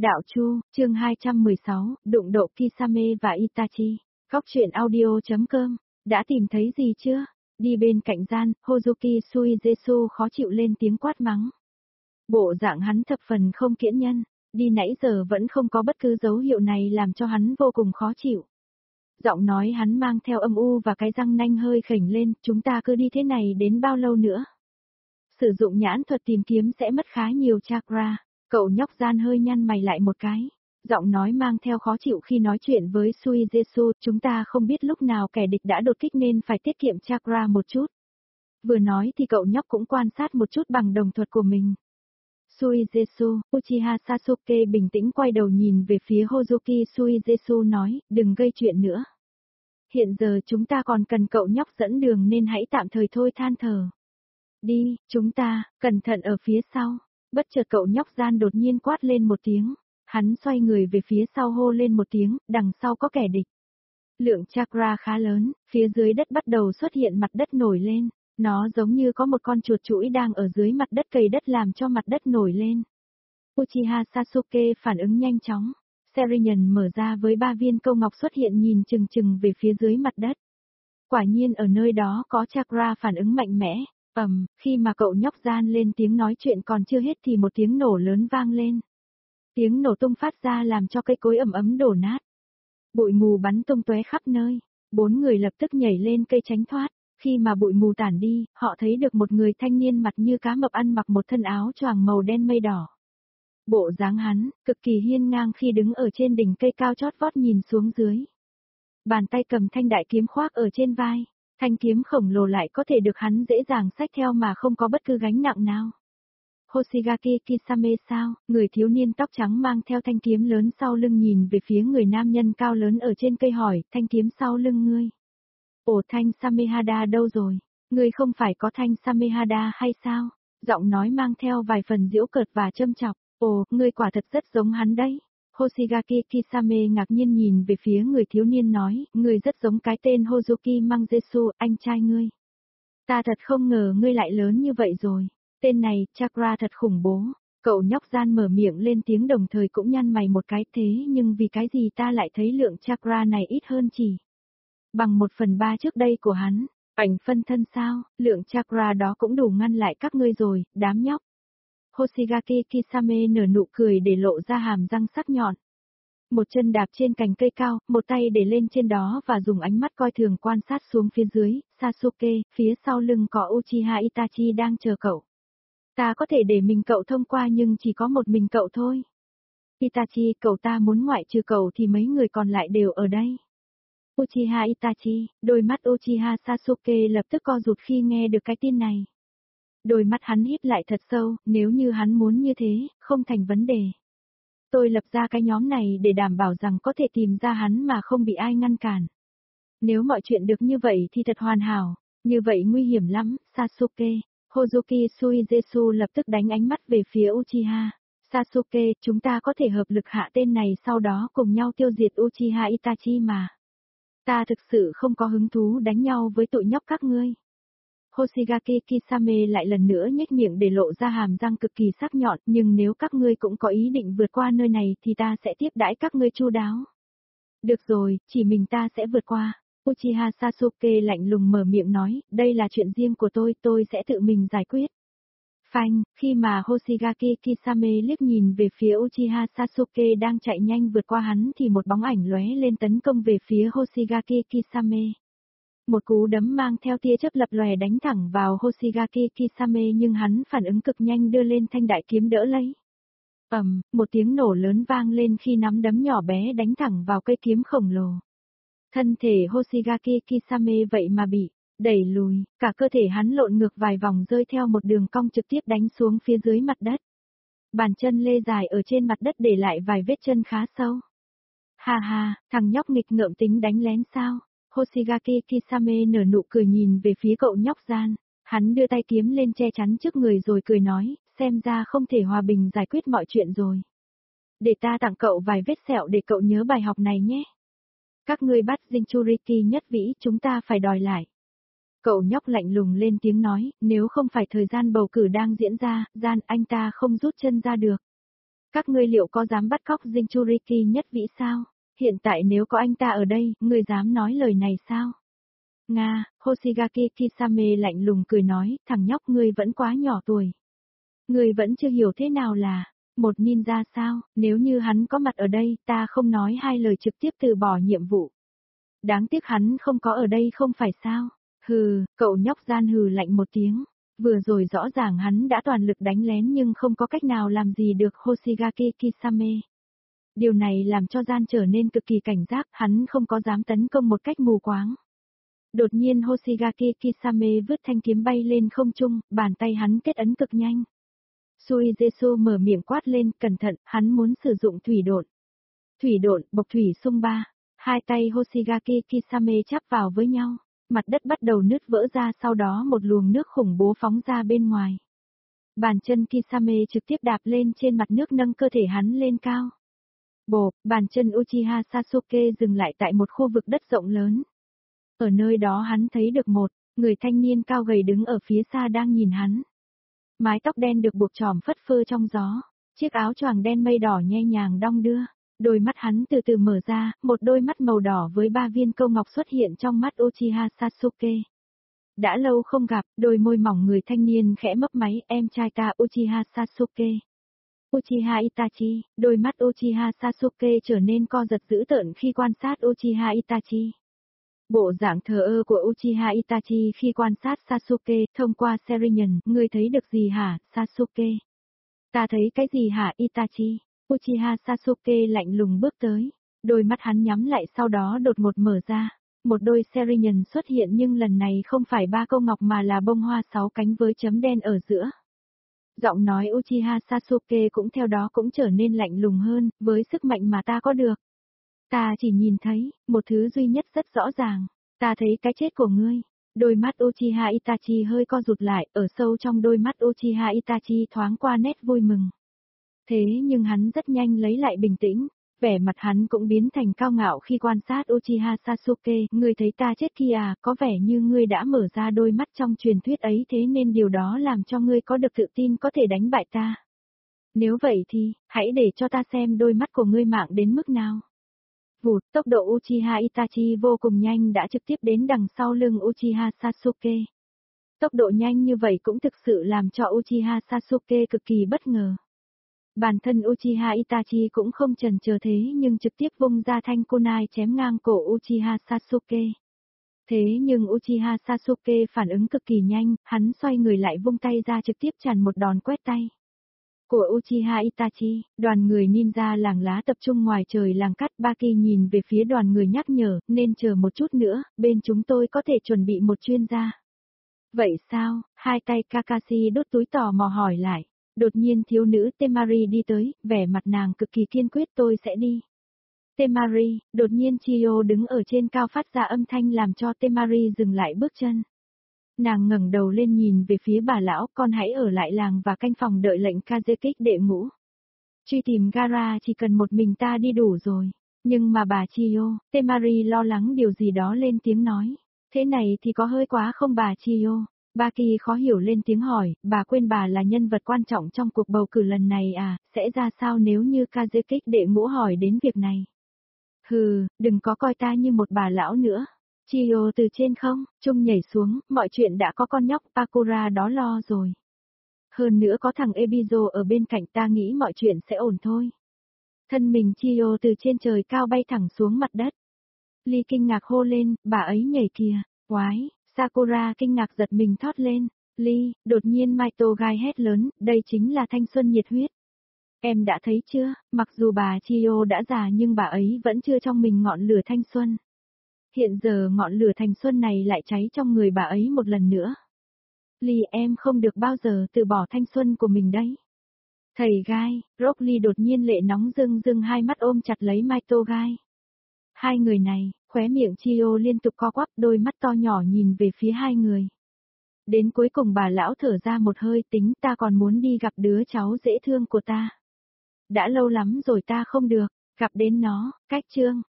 Đạo Chu, chương 216, đụng độ Kisame và Itachi. Góc truyện audio.com, đã tìm thấy gì chưa? Đi bên cạnh gian, Hozuki Suigetsu khó chịu lên tiếng quát mắng. Bộ dạng hắn thập phần không kiễng nhân, đi nãy giờ vẫn không có bất cứ dấu hiệu này làm cho hắn vô cùng khó chịu. Giọng nói hắn mang theo âm u và cái răng nanh hơi khểnh lên, chúng ta cứ đi thế này đến bao lâu nữa? Sử dụng nhãn thuật tìm kiếm sẽ mất khá nhiều chakra. Cậu nhóc gian hơi nhăn mày lại một cái. Giọng nói mang theo khó chịu khi nói chuyện với Suigetsu, chúng ta không biết lúc nào kẻ địch đã đột kích nên phải tiết kiệm chakra một chút. Vừa nói thì cậu nhóc cũng quan sát một chút bằng đồng thuật của mình. Suigetsu, Uchiha Sasuke bình tĩnh quay đầu nhìn về phía Hozuki Suigetsu nói, đừng gây chuyện nữa. Hiện giờ chúng ta còn cần cậu nhóc dẫn đường nên hãy tạm thời thôi than thở. Đi, chúng ta, cẩn thận ở phía sau. Bất chợt cậu nhóc gian đột nhiên quát lên một tiếng. Hắn xoay người về phía sau hô lên một tiếng, đằng sau có kẻ địch. Lượng chakra khá lớn, phía dưới đất bắt đầu xuất hiện mặt đất nổi lên. Nó giống như có một con chuột chũi đang ở dưới mặt đất cày đất làm cho mặt đất nổi lên. Uchiha Sasuke phản ứng nhanh chóng. Serion mở ra với 3 viên câu ngọc xuất hiện nhìn chừng chừng về phía dưới mặt đất. Quả nhiên ở nơi đó có chakra phản ứng mạnh mẽ. Khi mà cậu nhóc gian lên tiếng nói chuyện còn chưa hết thì một tiếng nổ lớn vang lên. Tiếng nổ tung phát ra làm cho cây cối ẩm ấm đổ nát. Bụi mù bắn tung tóe khắp nơi. 4 người lập tức nhảy lên cây tránh thoát. Khi mà bụi mù tản đi, họ thấy được một người thanh niên mặt như cá mập ăn mặc một thân áo choàng màu đen mây đỏ. Bộ dáng hắn, cực kỳ hiên ngang khi đứng ở trên đỉnh cây cao chót vót nhìn xuống dưới. Bàn tay cầm thanh đại kiếm khoác ở trên vai. Thanh kiếm khổng lồ lại có thể được hắn dễ dàng xách theo mà không có bất cứ gánh nặng nào. Hoshigaki Kisame sao? Người thiếu niên tóc trắng mang theo thanh kiếm lớn sau lưng nhìn về phía người nam nhân cao lớn ở trên cây hỏi, thanh kiếm sau lưng ngươi. Ồ, thanh Samehada đâu rồi? Ngươi không phải có thanh Samehada hay sao? Giọng nói mang theo vài phần giễu cợt và châm chọc. Ồ, ngươi quả thật rất giống hắn đấy. Hoshigaki Kisame ngạc nhiên nhìn về phía người thiếu niên nói, ngươi rất giống cái tên Hozuki Manggetsu, anh trai ngươi. Ta thật không ngờ ngươi lại lớn như vậy rồi. Tên này, chakra thật khủng bố. Cậu nhóc gian mở miệng lên tiếng đồng thời cũng nhăn mày một cái thế nhưng vì cái gì ta lại thấy lượng chakra này ít hơn chỉ bằng 1/3 trước đây của hắn. Ảnh phân thân sao, lượng chakra đó cũng đủ ngăn lại các ngươi rồi, đám nhóc. Hoshigaki Kisame nở nụ cười để lộ ra hàm răng sắc nhọn. Một chân đạp trên cành cây cao, một tay để lên trên đó và dùng ánh mắt coi thường quan sát xuống phía dưới, Sasuke, phía sau lưng có Uchiha Itachi đang chờ cậu. Ta có thể để mình cậu thông qua nhưng chỉ có một mình cậu thôi. Itachi, cậu ta muốn ngoại trừ cậu thì mấy người còn lại đều ở đây. Uchiha Itachi, đôi mắt Uchiha Sasuke lập tức co rụt khi nghe được cái tin này. Đôi mắt hắn híp lại thật sâu, nếu như hắn muốn như thế, không thành vấn đề. Tôi lập ra cái nhóm này để đảm bảo rằng có thể tìm ra hắn mà không bị ai ngăn cản. Nếu mọi chuyện được như vậy thì thật hoàn hảo, như vậy nguy hiểm lắm, Sasuke. Hozuki Suigetsu lập tức đánh ánh mắt về phía Uchiha. Sasuke, chúng ta có thể hợp lực hạ tên này sau đó cùng nhau tiêu diệt Uchiha Itachi mà. Ta thực sự không có hứng thú đánh nhau với tụi nhóc các ngươi. Hoshigaki Kisame lại lần nữa nhếch miệng để lộ ra hàm răng cực kỳ sắc nhọn, nhưng nếu các ngươi cũng có ý định vượt qua nơi này thì ta sẽ tiếp đãi các ngươi chu đáo. Được rồi, chỉ mình ta sẽ vượt qua. Uchiha Sasuke lạnh lùng mở miệng nói, đây là chuyện riêng của tôi sẽ tự mình giải quyết. Phanh, khi mà Hoshigaki Kisame liếc nhìn về phía Uchiha Sasuke đang chạy nhanh vượt qua hắn thì một bóng ảnh lóe lên tấn công về phía Hoshigaki Kisame. Một cú đấm mang theo tia chớp lập lòe đánh thẳng vào Hoshigaki Kisame nhưng hắn phản ứng cực nhanh đưa lên thanh đại kiếm đỡ lấy. Một tiếng nổ lớn vang lên khi nắm đấm nhỏ bé đánh thẳng vào cây kiếm khổng lồ. Thân thể Hoshigaki Kisame vậy mà bị đẩy lùi, cả cơ thể hắn lộn ngược vài vòng rơi theo một đường cong trực tiếp đánh xuống phía dưới mặt đất. Bàn chân lê dài ở trên mặt đất để lại vài vết chân khá sâu. Ha ha, thằng nhóc nghịch ngợm tính đánh lén sao? Hoshigaki Kisame nở nụ cười nhìn về phía cậu nhóc gian. Hắn đưa tay kiếm lên che chắn trước người rồi cười nói, xem ra không thể hòa bình giải quyết mọi chuyện rồi. Để ta tặng cậu vài vết sẹo để cậu nhớ bài học này nhé. Các ngươi bắt Jinchuriki nhất vĩ, chúng ta phải đòi lại. Cậu nhóc lạnh lùng lên tiếng nói, nếu không phải thời gian bầu cử đang diễn ra, gian anh ta không rút chân ra được. Các ngươi liệu có dám bắt cóc Jinchuriki nhất vĩ sao? Hiện tại nếu có anh ta ở đây, ngươi dám nói lời này sao? Nga, Hoshigaki Kisame lạnh lùng cười nói, thằng nhóc ngươi vẫn quá nhỏ tuổi. Ngươi vẫn chưa hiểu thế nào là một ninja sao, nếu như hắn có mặt ở đây, ta không nói hai lời trực tiếp từ bỏ nhiệm vụ. Đáng tiếc hắn không có ở đây không phải sao? Hừ, cậu nhóc gian hừ lạnh một tiếng. Vừa rồi rõ ràng hắn đã toàn lực đánh lén nhưng không có cách nào làm gì được Hoshigaki Kisame. Điều này làm cho gian trở nên cực kỳ cảnh giác, hắn không có dám tấn công một cách mù quáng. Đột nhiên Hoshigaki Kisame vứt thanh kiếm bay lên không trung, bàn tay hắn kết ấn cực nhanh. Suizetsu mở miệng quát lên, cẩn thận, hắn muốn sử dụng thủy độn. Thủy độn, bộc thủy xung ba. Hai tay Hoshigaki Kisame chắp vào với nhau, mặt đất bắt đầu nứt vỡ ra, sau đó một luồng nước khủng bố phóng ra bên ngoài. Bàn chân Kisame trực tiếp đạp lên trên mặt nước, nâng cơ thể hắn lên cao. Bộp, bàn chân Uchiha Sasuke dừng lại tại một khu vực đất rộng lớn. Ở nơi đó hắn thấy được một người thanh niên cao gầy đứng ở phía xa đang nhìn hắn. Mái tóc đen được buộc tròm phất phơ trong gió, chiếc áo choàng đen mây đỏ nhẹ nhàng đong đưa, đôi mắt hắn từ từ mở ra, một đôi mắt màu đỏ với 3 viên câu ngọc xuất hiện trong mắt Uchiha Sasuke. Đã lâu không gặp, đôi môi mỏng người thanh niên khẽ mấp máy, em trai ta Uchiha Sasuke. Uchiha Itachi, đôi mắt Uchiha Sasuke trở nên co giật dữ tợn khi quan sát Uchiha Itachi. Bộ dạng thờ ơ của Uchiha Itachi khi quan sát Sasuke thông qua Sharingan, ngươi thấy được gì hả, Sasuke? Ta thấy cái gì hả, Itachi? Uchiha Sasuke lạnh lùng bước tới, đôi mắt hắn nhắm lại sau đó đột ngột mở ra. Một đôi Sharingan xuất hiện nhưng lần này không phải 3 câu ngọc mà là bông hoa 6 cánh với chấm đen ở giữa. Giọng nói Uchiha Sasuke cũng theo đó cũng trở nên lạnh lùng hơn, với sức mạnh mà ta có được. Ta chỉ nhìn thấy, một thứ duy nhất rất rõ ràng, ta thấy cái chết của ngươi. Đôi mắt Uchiha Itachi hơi co rụt lại, ở sâu trong đôi mắt Uchiha Itachi thoáng qua nét vui mừng. Thế nhưng hắn rất nhanh lấy lại bình tĩnh, vẻ mặt hắn cũng biến thành cao ngạo khi quan sát Uchiha Sasuke, ngươi thấy ta chết kia à, có vẻ như ngươi đã mở ra đôi mắt trong truyền thuyết ấy, thế nên điều đó làm cho ngươi có được tự tin có thể đánh bại ta. Nếu vậy thì, hãy để cho ta xem đôi mắt của ngươi mạnh đến mức nào. Vụt, tốc độ Uchiha Itachi vô cùng nhanh đã trực tiếp đến đằng sau lưng Uchiha Sasuke. Tốc độ nhanh như vậy cũng thực sự làm cho Uchiha Sasuke cực kỳ bất ngờ. Bản thân Uchiha Itachi cũng không chần chờ thế nhưng trực tiếp vung ra thanh kunai chém ngang cổ Uchiha Sasuke. Thế nhưng Uchiha Sasuke phản ứng cực kỳ nhanh, hắn xoay người lại vung tay ra trực tiếp chặn một đòn quét tay của Uchiha Itachi. Đoàn người ninja làng lá tập trung ngoài trời làng cắt. Baki nhìn về phía đoàn người nhắc nhở, nên chờ một chút nữa, bên chúng tôi có thể chuẩn bị một chuyên gia. Vậy sao? Hai tay Kakashi đút túi tò mò hỏi lại. Đột nhiên thiếu nữ Temari đi tới, vẻ mặt nàng cực kỳ kiên quyết, tôi sẽ đi. Temari, đột nhiên Chiyo đứng ở trên cao phát ra âm thanh làm cho Temari dừng lại bước chân. Nàng ngẩng đầu lên nhìn về phía bà lão, con hãy ở lại làng và canh phòng đợi lệnh Kazekik đệ ngũ. Truy tìm Gaara chỉ cần một mình ta đi đủ rồi. Nhưng mà bà Chiyo, Temari lo lắng điều gì đó lên tiếng nói. Thế này thì có hơi quá không bà Chiyo? Baki khó hiểu lên tiếng hỏi, bà quên bà là nhân vật quan trọng trong cuộc bầu cử lần này à, sẽ ra sao nếu như Kazekik đệ ngũ hỏi đến việc này? Hừ, đừng có coi ta như một bà lão nữa. Chiyo từ trên không, trung nhảy xuống, mọi chuyện đã có con nhóc Pakura đó lo rồi. Hơn nữa có thằng Ebizo ở bên cạnh, ta nghĩ mọi chuyện sẽ ổn thôi. Thân mình Chiyo từ trên trời cao bay thẳng xuống mặt đất. Lee kinh ngạc hô lên, bà ấy nhảy kìa, quái, Sakura kinh ngạc giật mình thót lên. Lee, đột nhiên Maito gai hét lớn, đây chính là thanh xuân nhiệt huyết. Em đã thấy chưa, mặc dù bà Chiyo đã già nhưng bà ấy vẫn chưa trong mình ngọn lửa thanh xuân. Hiện giờ ngọn lửa thanh xuân này lại cháy trong người bà ấy một lần nữa. Lee, em không được bao giờ từ bỏ thanh xuân của mình đấy. Thầy gai, Rock Lee đột nhiên lệ nóng rưng rưng hai mắt ôm chặt lấy Maito gai. Hai người này, khóe miệng Chiyo liên tục co quắp, đôi mắt to nhỏ nhìn về phía hai người. Đến cuối cùng bà lão thở ra một hơi, tính ta còn muốn đi gặp đứa cháu dễ thương của ta. Đã lâu lắm rồi ta không được, gặp đến nó, cách chương.